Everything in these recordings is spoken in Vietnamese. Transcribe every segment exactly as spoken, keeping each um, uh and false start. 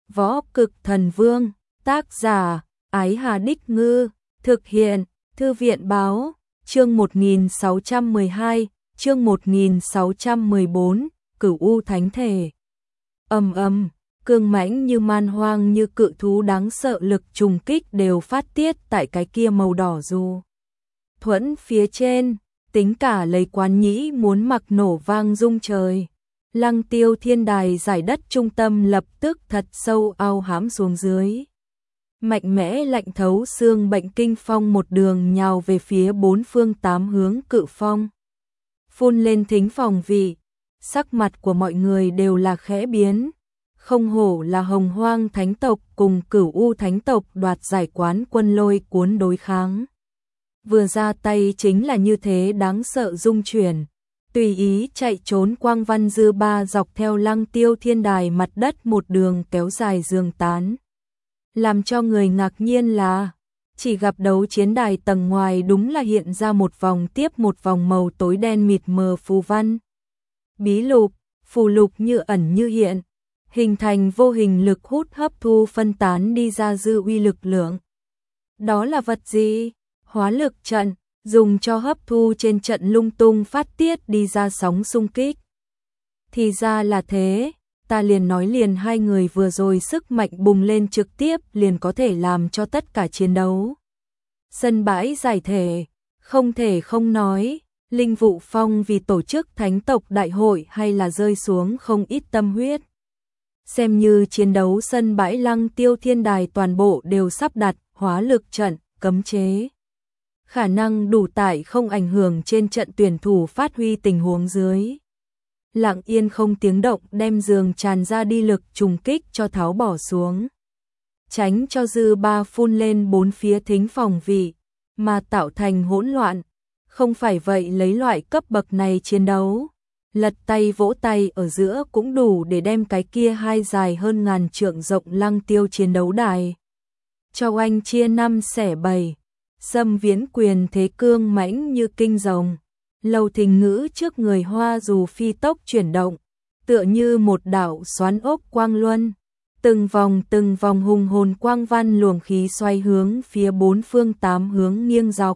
Võ Cực Thần Vương, tác giả, Ái Hà Đích Ngư, thực hiện, Thư viện Báo, chương một nghìn sáu trăm mười hai, chương một nghìn sáu trăm mười bốn, Cửu U Thánh Thể. Ầm ầm, cương mãnh như man hoang như cự thú đáng sợ lực trùng kích đều phát tiết tại cái kia màu đỏ dù thuẫn phía trên, tính cả lấy Quán Nhĩ muốn mặc nổ vang rung trời. Lăng Tiêu Thiên Đài giải đất trung tâm lập tức thật sâu ao hãm xuống dưới. Mạnh mẽ lạnh thấu xương bệnh kinh phong một đường nhào về phía bốn phương tám hướng cự phong. Phun lên thính phòng vị, sắc mặt của mọi người đều là khẽ biến. Không hổ là Hồng Hoang Thánh tộc cùng Cửu U Thánh tộc đoạt giải quán quân lôi cuốn đối kháng. Vừa ra tay chính là như thế đáng sợ dung chuyển. Tùy ý chạy trốn quang văn dư ba dọc theo Lăng Tiêu Thiên Đài mặt đất một đường kéo dài dương tán. Làm cho người ngạc nhiên là, chỉ gặp đấu chiến đài tầng ngoài đúng là hiện ra một vòng tiếp một vòng màu tối đen mịt mờ phù văn. Bí lục, phù lục như ẩn như hiện, hình thành vô hình lực hút hấp thu phân tán đi ra dư uy lực lượng. Đó là vật gì? Hóa lực trận, dùng cho hấp thu trên trận lung tung phát tiết đi ra sóng xung kích. Thì ra là thế, ta liền nói liền hai người vừa rồi sức mạnh bùng lên trực tiếp liền có thể làm cho tất cả chiến đấu. Sân bãi giải thể, không thể không nói, Linh Vụ Phong vì tổ chức thánh tộc đại hội hay là rơi xuống không ít tâm huyết. Xem như chiến đấu sân bãi Lăng Tiêu Thiên Đài toàn bộ đều sắp đặt hóa lực trận, cấm chế. Khả năng đủ tải không ảnh hưởng trên trận tuyển thủ phát huy tình huống dưới. Lặng yên không tiếng động đem giường tràn ra đi lực trùng kích cho tháo bỏ xuống. Tránh cho dư ba phun lên bốn phía thính phòng vị, mà tạo thành hỗn loạn. Không phải vậy lấy loại cấp bậc này chiến đấu. Lật tay vỗ tay ở giữa cũng đủ để đem cái kia hai dài hơn ngàn trượng rộng Lăng Tiêu chiến đấu đài. Cho anh chia năm xẻ bảy. Xâm Viễn quyền thế cương mãnh như kinh rồng. Lâu Thình Ngữ trước người hoa dù phi tốc chuyển động, tựa như một đạo xoắn ốc quang luân. Từng vòng từng vòng hùng hồn quang văn luồng khí xoay hướng phía bốn phương tám hướng nghiêng dọc.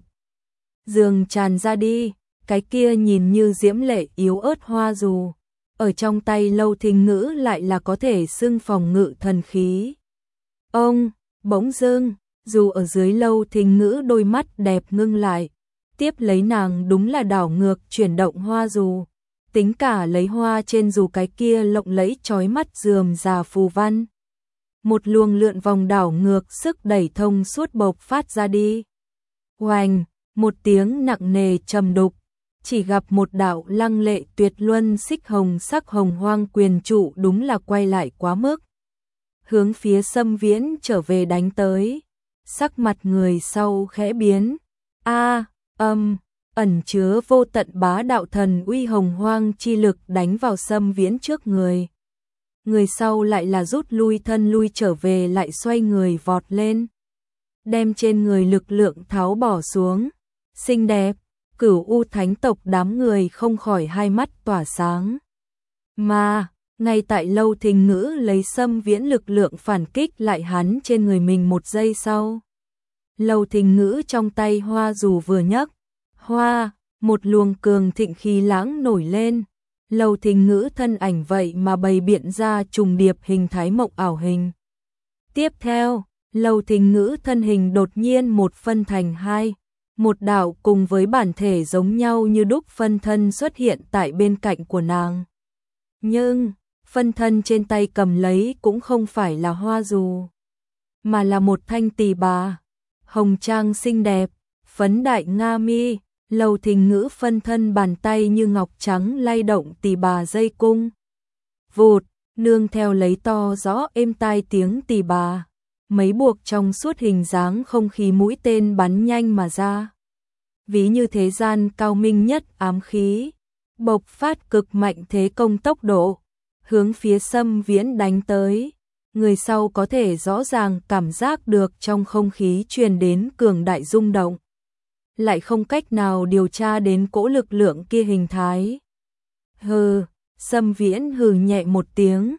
Giường tràn ra đi, cái kia nhìn như diễm lệ yếu ớt hoa dù. Ở trong tay Lâu Thình Ngữ lại là có thể xưng phòng ngự thần khí. Ông, bỗng dưng, dù ở dưới Lâu Thình Ngữ đôi mắt đẹp ngưng lại. Tiếp lấy nàng đúng là đảo ngược chuyển động hoa dù. Tính cả lấy hoa trên dù cái kia lộng lẫy chói mắt rườm rà phù văn. Một luồng lượn vòng đảo ngược sức đẩy thông suốt bộc phát ra đi. Oành, một tiếng nặng nề trầm đục. Chỉ gặp một đạo lăng lệ tuyệt luân xích hồng sắc hồng hoang quyền trụ đúng là quay lại quá mức. Hướng phía Xâm Viễn trở về đánh tới. Sắc mặt người sau khẽ biến. A, âm, ẩn chứa vô tận bá đạo thần uy hồng hoang chi lực đánh vào Xâm Viễn trước người. Người sau lại là rút lui thân lui trở về lại xoay người vọt lên. Đem trên người lực lượng tháo bỏ xuống. Xinh đẹp, Cửu U Thánh tộc đám người không khỏi hai mắt tỏa sáng. Mà, ngay tại Lâu Thình Ngữ lấy Xâm Viễn lực lượng phản kích lại hắn trên người mình một giây sau. Lâu Thình Ngữ trong tay hoa dù vừa nhấc, hoa, một luồng cường thịnh khí lãng nổi lên. Lâu Thình Ngữ thân ảnh vậy mà bày biện ra trùng điệp hình thái mộng ảo hình. Tiếp theo, Lâu Thình Ngữ thân hình đột nhiên một phân thành hai, một đạo cùng với bản thể giống nhau như đúc phân thân xuất hiện tại bên cạnh của nàng. Nhưng, phân thân trên tay cầm lấy cũng không phải là hoa dù, mà là một thanh tỳ bà. Hồng trang xinh đẹp, phấn đại nga mi, Lâu Thình Ngữ phân thân bàn tay như ngọc trắng lay động tỳ bà dây cung. Vụt, nương theo lấy to rõ êm tai tiếng tỳ bà, mấy buộc trong suốt hình dáng không khí mũi tên bắn nhanh mà ra. Ví như thế gian cao minh nhất ám khí, bộc phát cực mạnh thế công tốc độ, hướng phía Xâm Viễn đánh tới. Người sau có thể rõ ràng cảm giác được trong không khí truyền đến cường đại rung động. Lại không cách nào điều tra đến cỗ lực lượng kia hình thái. Hừ, Xâm Viễn hừ nhẹ một tiếng,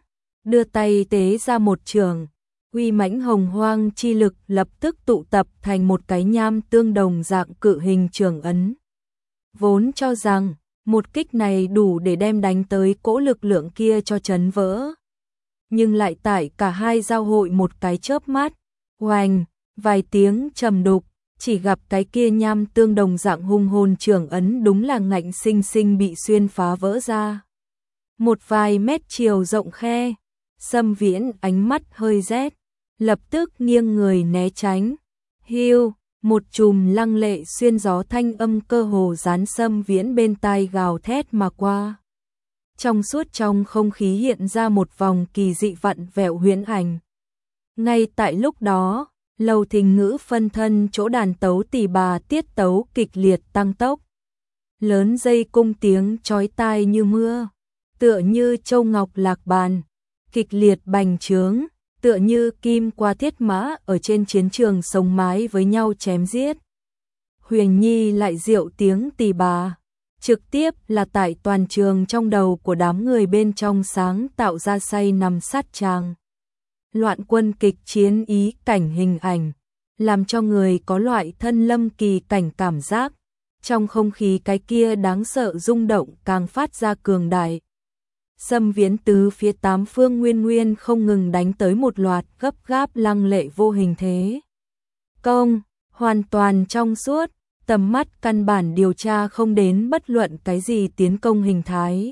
đưa tay tế ra một trường, uy mãnh hồng hoang chi lực lập tức tụ tập thành một cái nham tương đồng dạng cự hình trường ấn. Vốn cho rằng một kích này đủ để đem đánh tới cỗ lực lượng kia cho chấn vỡ. Nhưng lại tại cả hai giao hội một cái chớp mắt, oành, vài tiếng trầm đục, chỉ gặp cái kia nham tương đồng dạng hung hồn trường ấn đúng là ngạnh sinh sinh bị xuyên phá vỡ ra. Một vài mét chiều rộng khe, Sâm Viễn ánh mắt hơi rét, lập tức nghiêng người né tránh. Hiu, một chùm lăng lệ xuyên gió thanh âm cơ hồ dán Sâm Viễn bên tai gào thét mà qua. Trong suốt trong không khí hiện ra một vòng kỳ dị vặn vẹo huyễn ảnh. Ngay tại lúc đó, Lâu Thính Ngữ phân thân chỗ đàn tấu tỳ bà tiết tấu kịch liệt tăng tốc. Lớn dây cung tiếng chói tai như mưa, tựa như châu ngọc lạc bàn, kịch liệt bành trướng, tựa như kim qua thiết mã ở trên chiến trường sống mái với nhau chém giết. Huyền Nhi lại diệu tiếng tỳ bà, trực tiếp là tại toàn trường trong đầu của đám người bên trong sáng tạo ra say nằm sát tràng. Loạn quân kịch chiến ý cảnh hình ảnh, làm cho người có loại thân lâm kỳ cảnh cảm giác. Trong không khí cái kia đáng sợ rung động càng phát ra cường đại. Sâm Viễn tứ phía tám phương nguyên nguyên không ngừng đánh tới một loạt gấp gáp lăng lệ vô hình thế công, hoàn toàn trong suốt, tầm mắt căn bản điều tra không đến bất luận cái gì tiến công hình thái.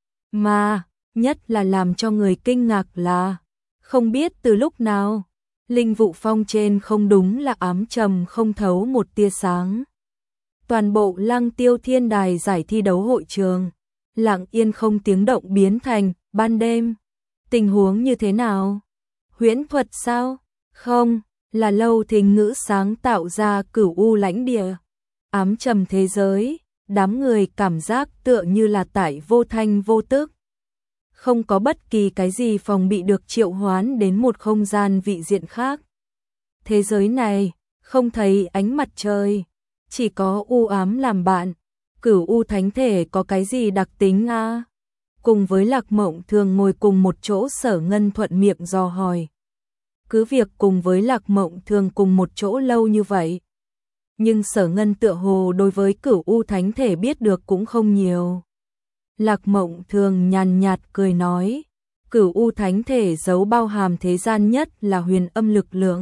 Mà, nhất là làm cho người kinh ngạc là, không biết từ lúc nào, linh vụ phong trên không đúng là ám trầm không thấu một tia sáng. Toàn bộ Lăng Tiêu Thiên Đài giải thi đấu hội trường, lặng yên không tiếng động biến thành ban đêm. Tình huống như thế nào? Huyễn thuật sao? Không, là Lâu Thính Ngữ sáng tạo ra cửu u lãnh địa. Ám trầm thế giới, đám người cảm giác tựa như là tại vô thanh vô tức. Không có bất kỳ cái gì phòng bị được triệu hoán đến một không gian vị diện khác. Thế giới này, không thấy ánh mặt trời, chỉ có u ám làm bạn. Cửu u thánh thể có cái gì đặc tính à? Cùng với Lạc Mộng Thường ngồi cùng một chỗ, Sở Ngân thuận miệng dò hỏi. Cứ việc cùng với Lạc Mộng Thường cùng một chỗ lâu như vậy, nhưng Sở Ngân tựa hồ đối với cửu u thánh thể biết được cũng không nhiều. Lạc Mộng Thường nhàn nhạt cười nói, cửu u thánh thể giấu bao hàm thế gian nhất là huyền âm lực lượng.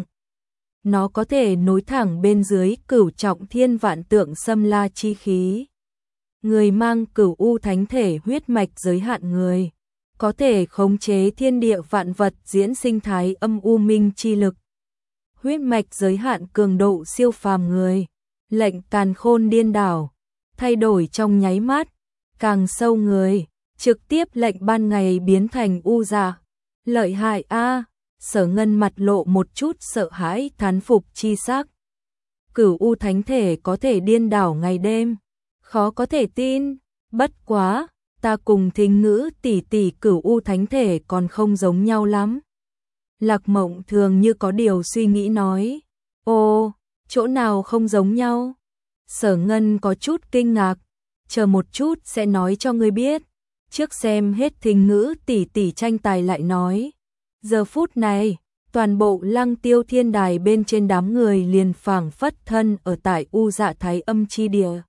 Nó có thể nối thẳng bên dưới cửu trọng thiên vạn tượng xâm la chi khí. Người mang cửu u thánh thể huyết mạch giới hạn người, có thể khống chế thiên địa vạn vật diễn sinh thái âm u minh chi lực. Huyết mạch giới hạn cường độ siêu phàm người, lệnh càn khôn điên đảo, thay đổi trong nháy mắt, càng sâu người, trực tiếp lệnh ban ngày biến thành u dạ. Lợi hại a. Sở Ngân mặt lộ một chút sợ hãi thán phục chi sắc. Cửu u thánh thể có thể điên đảo ngày đêm, khó có thể tin. Bất quá, ta cùng Thính Ngữ tỷ tỷ cửu u thánh thể còn không giống nhau lắm. Lạc Mộng Thường như có điều suy nghĩ nói, ồ, chỗ nào không giống nhau? Sở Ngân có chút kinh ngạc, chờ một chút sẽ nói cho ngươi biết. Trước xem hết Thính Ngữ tỷ tỷ tranh tài lại nói. Giờ phút này, toàn bộ Lăng Tiêu Thiên Đài bên trên đám người liền phảng phất thân ở tại u dạ thái âm chi địa.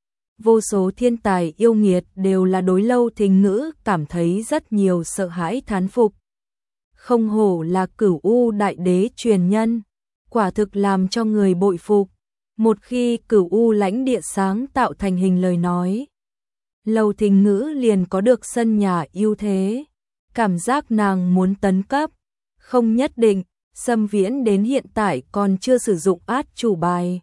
Vô số thiên tài yêu nghiệt đều là đối Lâu Thính Ngữ cảm thấy rất nhiều sợ hãi thán phục. Không hổ là cửu u đại đế truyền nhân, quả thực làm cho người bội phục. Một khi cửu u lãnh địa sáng tạo thành hình lời nói, Lâu Thính Ngữ liền có được sân nhà ưu thế. Cảm giác nàng muốn tấn cấp, không nhất định. Sâm Viễn đến hiện tại còn chưa sử dụng át chủ bài.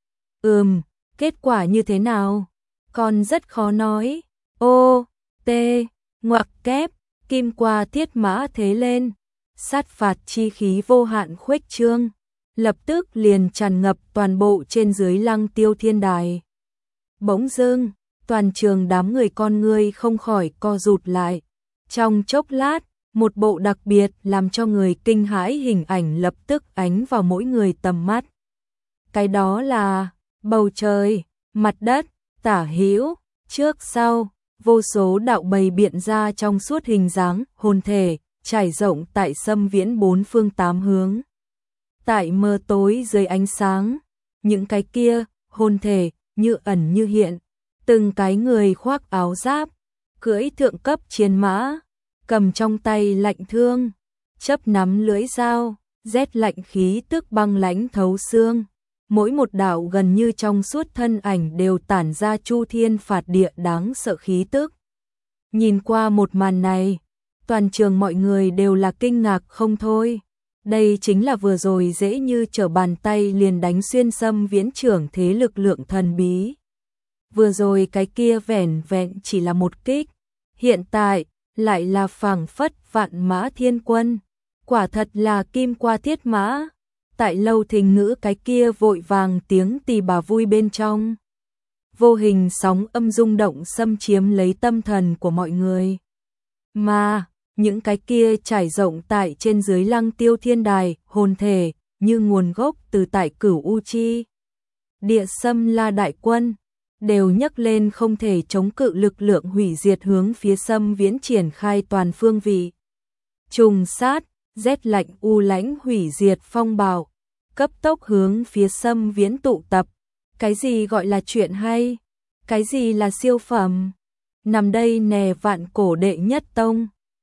Ừm, kết quả như thế nào? Còn rất khó nói. Ô, tê, ngoặc kép, kim qua thiết mã thế lên. Sát phạt chi khí vô hạn khuếch trương, lập tức liền tràn ngập toàn bộ trên dưới Lăng Tiêu Thiên Đài. Bỗng dưng, toàn trường đám người con ngươi không khỏi co rụt lại. Trong chốc lát, một bộ đặc biệt làm cho người kinh hãi hình ảnh lập tức ánh vào mỗi người tầm mắt. Cái đó là bầu trời, mặt đất, tả hữu, trước sau, vô số đạo bày biện ra trong suốt hình dáng hồn thể, trải rộng tại xâm viễn bốn phương tám hướng. Tại mờ tối dưới ánh sáng, những cái kia, hồn thể, như ẩn như hiện, từng cái người khoác áo giáp, cưỡi thượng cấp chiến mã, cầm trong tay lạnh thương, chấp nắm lưỡi dao, rét lạnh khí tức băng lãnh thấu xương. Mỗi một đạo gần như trong suốt thân ảnh đều tản ra chu thiên phạt địa đáng sợ khí tức. Nhìn qua một màn này, toàn trường mọi người đều là kinh ngạc không thôi. Đây chính là vừa rồi dễ như trở bàn tay liền đánh xuyên xâm viễn trưởng thế lực lượng thần bí. Vừa rồi cái kia vẻn vẹn chỉ là một kích, hiện tại lại là phảng phất vạn mã thiên quân, quả thật là kim qua thiết mã. Tại Lâu Thình Ngữ cái kia vội vàng tiếng tì bà vui bên trong, vô hình sóng âm rung động xâm chiếm lấy tâm thần của mọi người. Mà những cái kia trải rộng tại trên dưới Lăng Tiêu Thiên Đài, hồn thể, như nguồn gốc từ tại Cửu U Chi Địa Xâm La đại quân, đều nhấc lên không thể chống cự lực lượng hủy diệt hướng phía xâm viễn triển khai toàn phương vị. Trùng sát, rét lạnh u lãnh hủy diệt phong bạo, cấp tốc hướng phía xâm viễn tụ tập. Cái gì gọi là chuyện hay? Cái gì là siêu phẩm? Nằm đây nè vạn cổ đệ nhất tông.